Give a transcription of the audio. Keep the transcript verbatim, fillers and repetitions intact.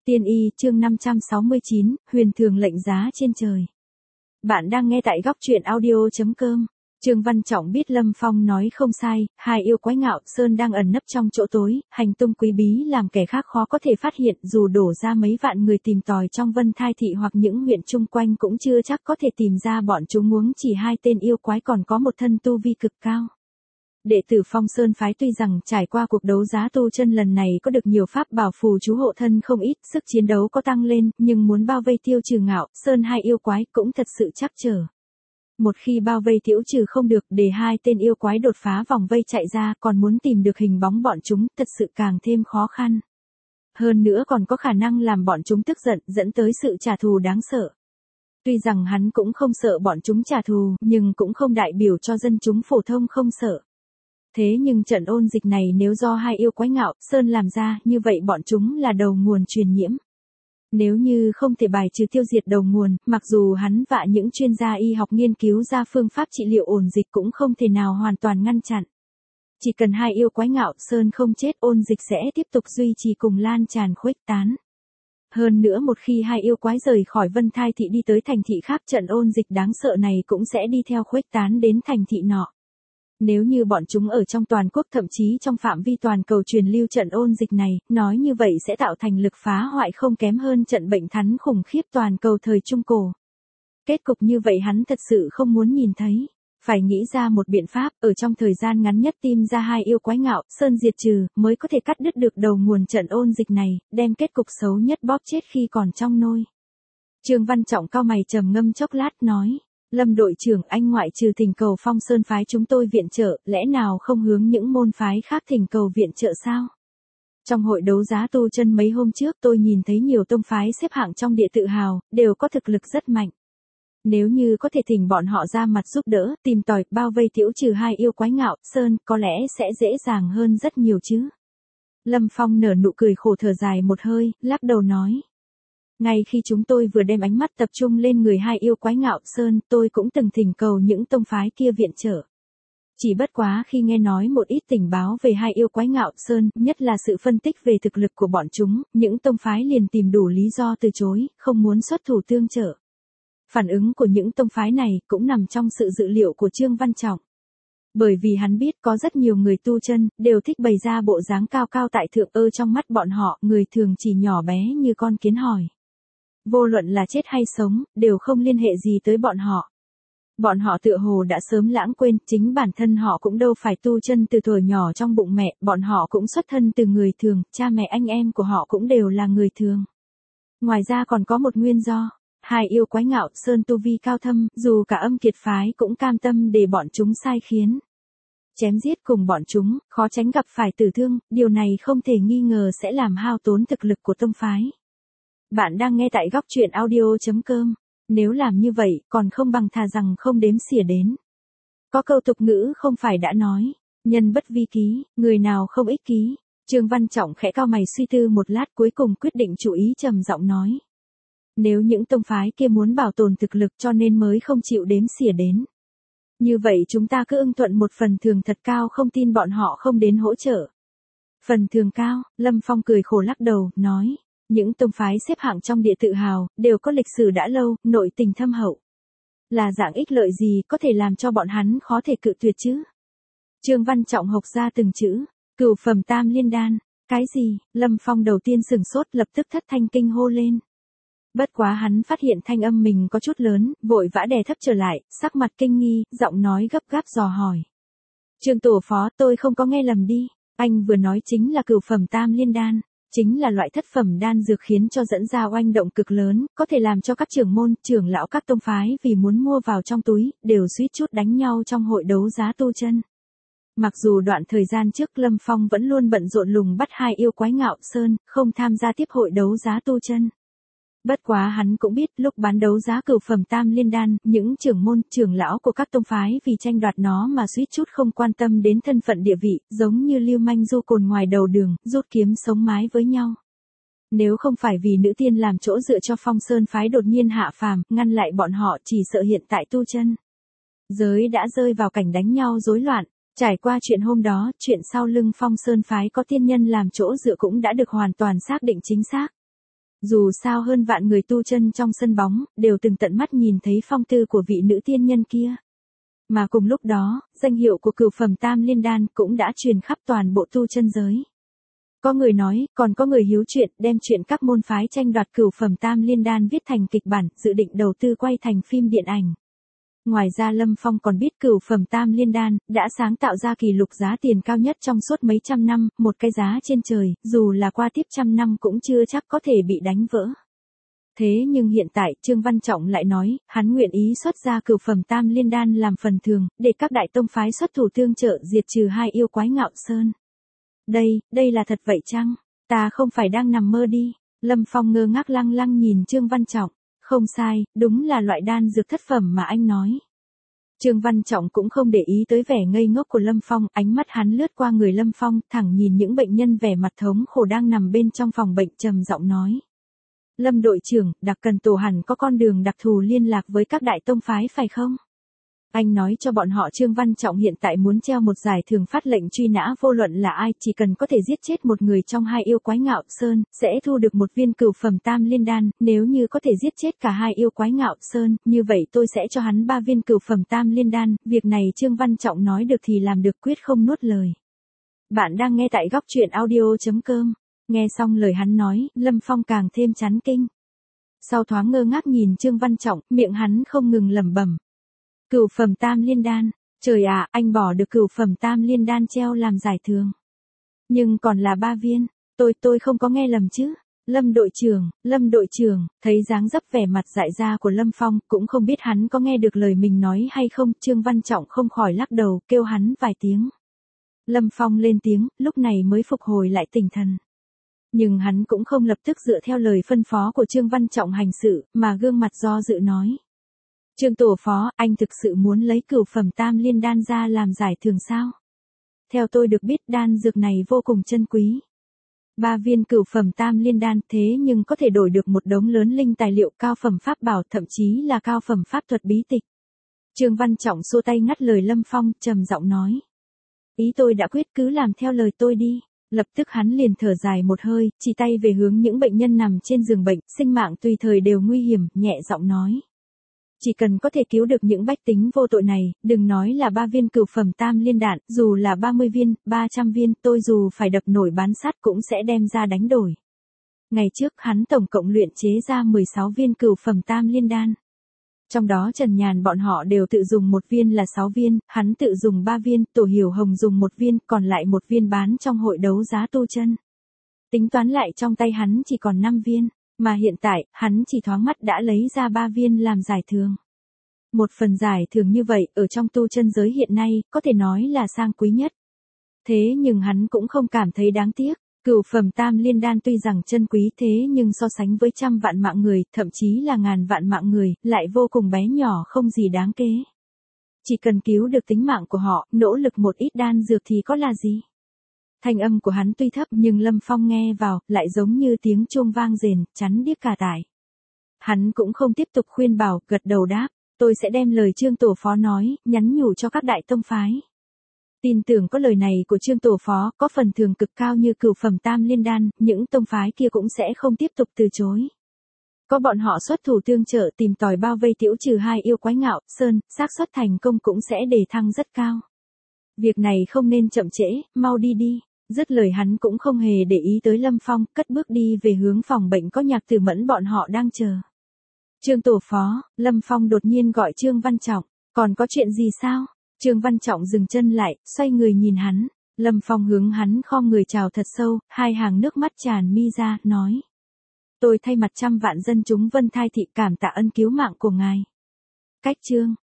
Tiên y chương năm trăm sáu mươi chín, huyền thường lệnh giá trên trời. Bạn đang nghe tại góc truyện audio.com. Trương Văn Trọng biết Lâm Phong nói không sai, hai yêu quái Ngạo Sơn đang ẩn nấp trong chỗ tối, hành tung quý bí làm kẻ khác khó có thể phát hiện, dù đổ ra mấy vạn người tìm tòi trong Vân Thai thị hoặc những huyện chung quanh cũng chưa chắc có thể tìm ra bọn chúng, huống chỉ hai tên yêu quái còn có một thân tu vi cực cao. Đệ tử Phong Sơn phái tuy rằng trải qua cuộc đấu giá tu chân lần này có được nhiều pháp bảo phù chú hộ thân không ít, sức chiến đấu có tăng lên, nhưng muốn bao vây tiêu trừ Ngạo Sơn hai yêu quái cũng thật sự trắc trở. Một khi bao vây tiêu trừ không được, để hai tên yêu quái đột phá vòng vây chạy ra, còn muốn tìm được hình bóng bọn chúng thật sự càng thêm khó khăn. Hơn nữa còn có khả năng làm bọn chúng tức giận, dẫn tới sự trả thù đáng sợ. Tuy rằng hắn cũng không sợ bọn chúng trả thù, nhưng cũng không đại biểu cho dân chúng phổ thông không sợ. Thế nhưng trận ôn dịch này nếu do hai yêu quái Ngạo Sơn làm ra, như vậy bọn chúng là đầu nguồn truyền nhiễm. Nếu như không thể bài trừ tiêu diệt đầu nguồn, mặc dù hắn và những chuyên gia y học nghiên cứu ra phương pháp trị liệu ôn dịch cũng không thể nào hoàn toàn ngăn chặn. Chỉ cần hai yêu quái Ngạo Sơn không chết, ôn dịch sẽ tiếp tục duy trì cùng lan tràn khuếch tán. Hơn nữa một khi hai yêu quái rời khỏi Vân Thai thị đi tới thành thị khác, trận ôn dịch đáng sợ này cũng sẽ đi theo khuếch tán đến thành thị nọ. Nếu như bọn chúng ở trong toàn quốc, thậm chí trong phạm vi toàn cầu truyền lưu trận ôn dịch này, nói như vậy sẽ tạo thành lực phá hoại không kém hơn trận bệnh thắn khủng khiếp toàn cầu thời Trung Cổ. Kết cục như vậy hắn thật sự không muốn nhìn thấy. Phải nghĩ ra một biện pháp, ở trong thời gian ngắn nhất tìm ra hai yêu quái Ngạo Sơn diệt trừ, mới có thể cắt đứt được đầu nguồn trận ôn dịch này, đem kết cục xấu nhất bóp chết khi còn trong nôi. Trương Văn Trọng cau mày trầm ngâm chốc lát nói. Lâm đội trưởng, anh ngoại trừ thỉnh cầu Phong Sơn phái chúng tôi viện trợ, lẽ nào không hướng những môn phái khác thỉnh cầu viện trợ sao? Trong hội đấu giá tu chân mấy hôm trước tôi nhìn thấy nhiều tông phái xếp hạng trong địa tự hào, đều có thực lực rất mạnh. Nếu như có thể thỉnh bọn họ ra mặt giúp đỡ, tìm tòi, bao vây tiểu trừ hai yêu quái Ngạo Sơn, có lẽ sẽ dễ dàng hơn rất nhiều chứ. Lâm Phong nở nụ cười khổ thở dài một hơi, lắc đầu nói. Ngay khi chúng tôi vừa đem ánh mắt tập trung lên người hai yêu quái Ngạo Sơn, tôi cũng từng thỉnh cầu những tông phái kia viện trợ. Chỉ bất quá khi nghe nói một ít tình báo về hai yêu quái Ngạo Sơn, nhất là sự phân tích về thực lực của bọn chúng, những tông phái liền tìm đủ lý do từ chối, không muốn xuất thủ tương trợ. Phản ứng của những tông phái này cũng nằm trong sự dự liệu của Trương Văn Trọng. Bởi vì hắn biết có rất nhiều người tu chân, đều thích bày ra bộ dáng cao cao tại thượng, ơ trong mắt bọn họ, người thường chỉ nhỏ bé như con kiến hỏi. Vô luận là chết hay sống, đều không liên hệ gì tới bọn họ. Bọn họ tựa hồ đã sớm lãng quên, chính bản thân họ cũng đâu phải tu chân từ thuở nhỏ trong bụng mẹ, bọn họ cũng xuất thân từ người thường, cha mẹ anh em của họ cũng đều là người thường. Ngoài ra còn có một nguyên do, hai yêu quái Ngạo Sơn tu vi cao thâm, dù cả âm kiệt phái cũng cam tâm để bọn chúng sai khiến. Chém giết cùng bọn chúng, khó tránh gặp phải tử thương, điều này không thể nghi ngờ sẽ làm hao tốn thực lực của tông phái. Bạn đang nghe tại góc truyện audio.com. Nếu làm như vậy, còn không bằng thà rằng không đếm xỉa đến. Có câu tục ngữ không phải đã nói, nhân bất vi ký, người nào không ích ký. Trương Văn Trọng khẽ cau mày suy tư một lát, cuối cùng quyết định chú ý trầm giọng nói. Nếu những tông phái kia muốn bảo tồn thực lực cho nên mới không chịu đếm xỉa đến. Như vậy chúng ta cứ ưng thuận một phần thưởng thật cao, không tin bọn họ không đến hỗ trợ. Phần thưởng cao, Lâm Phong cười khổ lắc đầu, nói. Những tông phái xếp hạng trong địa tự hào, đều có lịch sử đã lâu, nội tình thâm hậu. Là dạng ích lợi gì có thể làm cho bọn hắn khó thể cự tuyệt chứ? Trương Văn Trọng hộc ra từng chữ, cửu phẩm tam liên đan, cái gì? Lâm Phong đầu tiên sừng sốt, lập tức thất thanh kinh hô lên. Bất quá hắn phát hiện thanh âm mình có chút lớn, vội vã đè thấp trở lại, sắc mặt kinh nghi, giọng nói gấp gáp dò hỏi. Trương tổ phó, tôi không có nghe lầm đi, anh vừa nói chính là cửu phẩm tam liên đan. Chính là loại thất phẩm đan dược khiến cho dẫn ra oanh động cực lớn, có thể làm cho các trưởng môn, trưởng lão các tông phái vì muốn mua vào trong túi, đều suýt chút đánh nhau trong hội đấu giá tu chân. Mặc dù đoạn thời gian trước Lâm Phong vẫn luôn bận rộn lùng bắt hai yêu quái Ngạo Sơn, không tham gia tiếp hội đấu giá tu chân. Bất quá hắn cũng biết lúc bán đấu giá cửu phẩm tam liên đan, những trưởng môn, trưởng lão của các tông phái vì tranh đoạt nó mà suýt chút không quan tâm đến thân phận địa vị, giống như lưu manh du cồn ngoài đầu đường, rút kiếm sống mái với nhau. Nếu không phải vì nữ tiên làm chỗ dựa cho Phong Sơn phái đột nhiên hạ phàm, ngăn lại bọn họ, chỉ sợ hiện tại tu chân giới đã rơi vào cảnh đánh nhau rối loạn. Trải qua chuyện hôm đó, chuyện sau lưng Phong Sơn phái có tiên nhân làm chỗ dựa cũng đã được hoàn toàn xác định chính xác. Dù sao hơn vạn người tu chân trong sân bóng, đều từng tận mắt nhìn thấy phong tư của vị nữ tiên nhân kia. Mà cùng lúc đó, danh hiệu của cửu phẩm tam liên đan cũng đã truyền khắp toàn bộ tu chân giới. Có người nói, còn có người hiếu chuyện, đem chuyện các môn phái tranh đoạt cửu phẩm tam liên đan viết thành kịch bản, dự định đầu tư quay thành phim điện ảnh. Ngoài ra Lâm Phong còn biết cửu phẩm tam liên đan, đã sáng tạo ra kỷ lục giá tiền cao nhất trong suốt mấy trăm năm, một cái giá trên trời, dù là qua tiếp trăm năm cũng chưa chắc có thể bị đánh vỡ. Thế nhưng hiện tại, Trương Văn Trọng lại nói, hắn nguyện ý xuất ra cửu phẩm tam liên đan làm phần thường, để các đại tông phái xuất thủ tương trợ diệt trừ hai yêu quái Ngạo Sơn. Đây, đây là thật vậy chăng? Ta không phải đang nằm mơ đi. Lâm Phong ngơ ngác lăng lăng nhìn Trương Văn Trọng. Không sai, đúng là loại đan dược thất phẩm mà anh nói. Trương Văn Trọng cũng không để ý tới vẻ ngây ngốc của Lâm Phong, ánh mắt hắn lướt qua người Lâm Phong, thẳng nhìn những bệnh nhân vẻ mặt thống khổ đang nằm bên trong phòng bệnh, trầm giọng nói. Lâm đội trưởng, Đặc Cần Tổ hẳn có con đường đặc thù liên lạc với các đại tông phái phải không? Anh nói cho bọn họ Trương Văn Trọng hiện tại muốn treo một giải thưởng phát lệnh truy nã vô luận là ai, chỉ cần có thể giết chết một người trong hai yêu quái Ngạo Sơn, sẽ thu được một viên cửu phẩm tam liên đan, nếu như có thể giết chết cả hai yêu quái Ngạo Sơn, như vậy tôi sẽ cho hắn ba viên cửu phẩm tam liên đan, việc này Trương Văn Trọng nói được thì làm được, quyết không nuốt lời. Bạn đang nghe tại góc truyện audio chấm com, nghe xong lời hắn nói, Lâm Phong càng thêm chấn kinh. Sau thoáng ngơ ngác nhìn Trương Văn Trọng, miệng hắn không ngừng lẩm bẩm. Cửu phẩm tam liên đan, trời ạ, anh bỏ được cửu phẩm tam liên đan treo làm giải thưởng. Nhưng còn là ba viên, tôi tôi không có nghe lầm chứ. Lâm đội trưởng, Lâm đội trưởng, thấy dáng dấp vẻ mặt dại ra của Lâm Phong, cũng không biết hắn có nghe được lời mình nói hay không, Trương Văn Trọng không khỏi lắc đầu, kêu hắn vài tiếng. Lâm Phong lên tiếng, lúc này mới phục hồi lại tinh thần. Nhưng hắn cũng không lập tức dựa theo lời phân phó của Trương Văn Trọng hành sự, mà gương mặt do dự nói. Trương tổ phó, anh thực sự muốn lấy cửu phẩm tam liên đan ra làm giải thưởng sao? Theo tôi được biết đan dược này vô cùng chân quý. Ba viên cửu phẩm tam liên đan thế nhưng có thể đổi được một đống lớn linh tài liệu cao phẩm pháp bảo, thậm chí là cao phẩm pháp thuật bí tịch. Trương Văn Trọng xua tay ngắt lời Lâm Phong, trầm giọng nói. Ý tôi đã quyết, cứ làm theo lời tôi đi. Lập tức hắn liền thở dài một hơi, chỉ tay về hướng những bệnh nhân nằm trên giường bệnh, sinh mạng tùy thời đều nguy hiểm, nhẹ giọng nói. Chỉ cần có thể cứu được những bách tính vô tội này, đừng nói là ba viên cửu phẩm tam liên đạn, dù là ba mươi viên, ba trăm viên, tôi dù phải đập nổi bán sắt cũng sẽ đem ra đánh đổi. Ngày trước hắn tổng cộng luyện chế ra mười sáu viên cửu phẩm tam liên đan. Trong đó Trần Nhàn bọn họ đều tự dùng một viên là sáu viên, hắn tự dùng ba viên, Tổ Hiểu Hồng dùng một viên, còn lại một viên bán trong hội đấu giá tu chân. Tính toán lại trong tay hắn chỉ còn năm viên. Mà hiện tại, hắn chỉ thoáng mắt đã lấy ra ba viên làm giải thưởng. Một phần giải thưởng như vậy, ở trong tu chân giới hiện nay, có thể nói là sang quý nhất. Thế nhưng hắn cũng không cảm thấy đáng tiếc. Cửu phẩm tam liên đan tuy rằng chân quý thế nhưng so sánh với trăm vạn mạng người, thậm chí là ngàn vạn mạng người, lại vô cùng bé nhỏ không gì đáng kế. Chỉ cần cứu được tính mạng của họ, nỗ lực một ít đan dược thì có là gì? Thanh âm của hắn tuy thấp nhưng Lâm Phong nghe vào, lại giống như tiếng chuông vang rền, chắn điếc cả tai. Hắn cũng không tiếp tục khuyên bảo, gật đầu đáp, tôi sẽ đem lời Trương tổ phó nói, nhắn nhủ cho các đại tông phái. Tin tưởng có lời này của Trương tổ phó, có phần thưởng cực cao như cửu phẩm tam liên đan, những tông phái kia cũng sẽ không tiếp tục từ chối. Có bọn họ xuất thủ tương trợ tìm tòi bao vây tiểu trừ hai yêu quái Ngạo Sơn, xác suất thành công cũng sẽ đề thăng rất cao. Việc này không nên chậm trễ, mau đi đi. Dứt lời hắn cũng không hề để ý tới Lâm Phong, cất bước đi về hướng phòng bệnh có Nhạc Tử Mẫn bọn họ đang chờ. Trương tổ phó, Lâm Phong đột nhiên gọi Trương Văn Trọng, còn có chuyện gì sao? Trương Văn Trọng dừng chân lại, xoay người nhìn hắn. Lâm Phong hướng hắn khom người chào thật sâu, hai hàng nước mắt tràn mi ra, nói. Tôi thay mặt trăm vạn dân chúng Vân Thai Thị cảm tạ ân cứu mạng của ngài. Cách chương.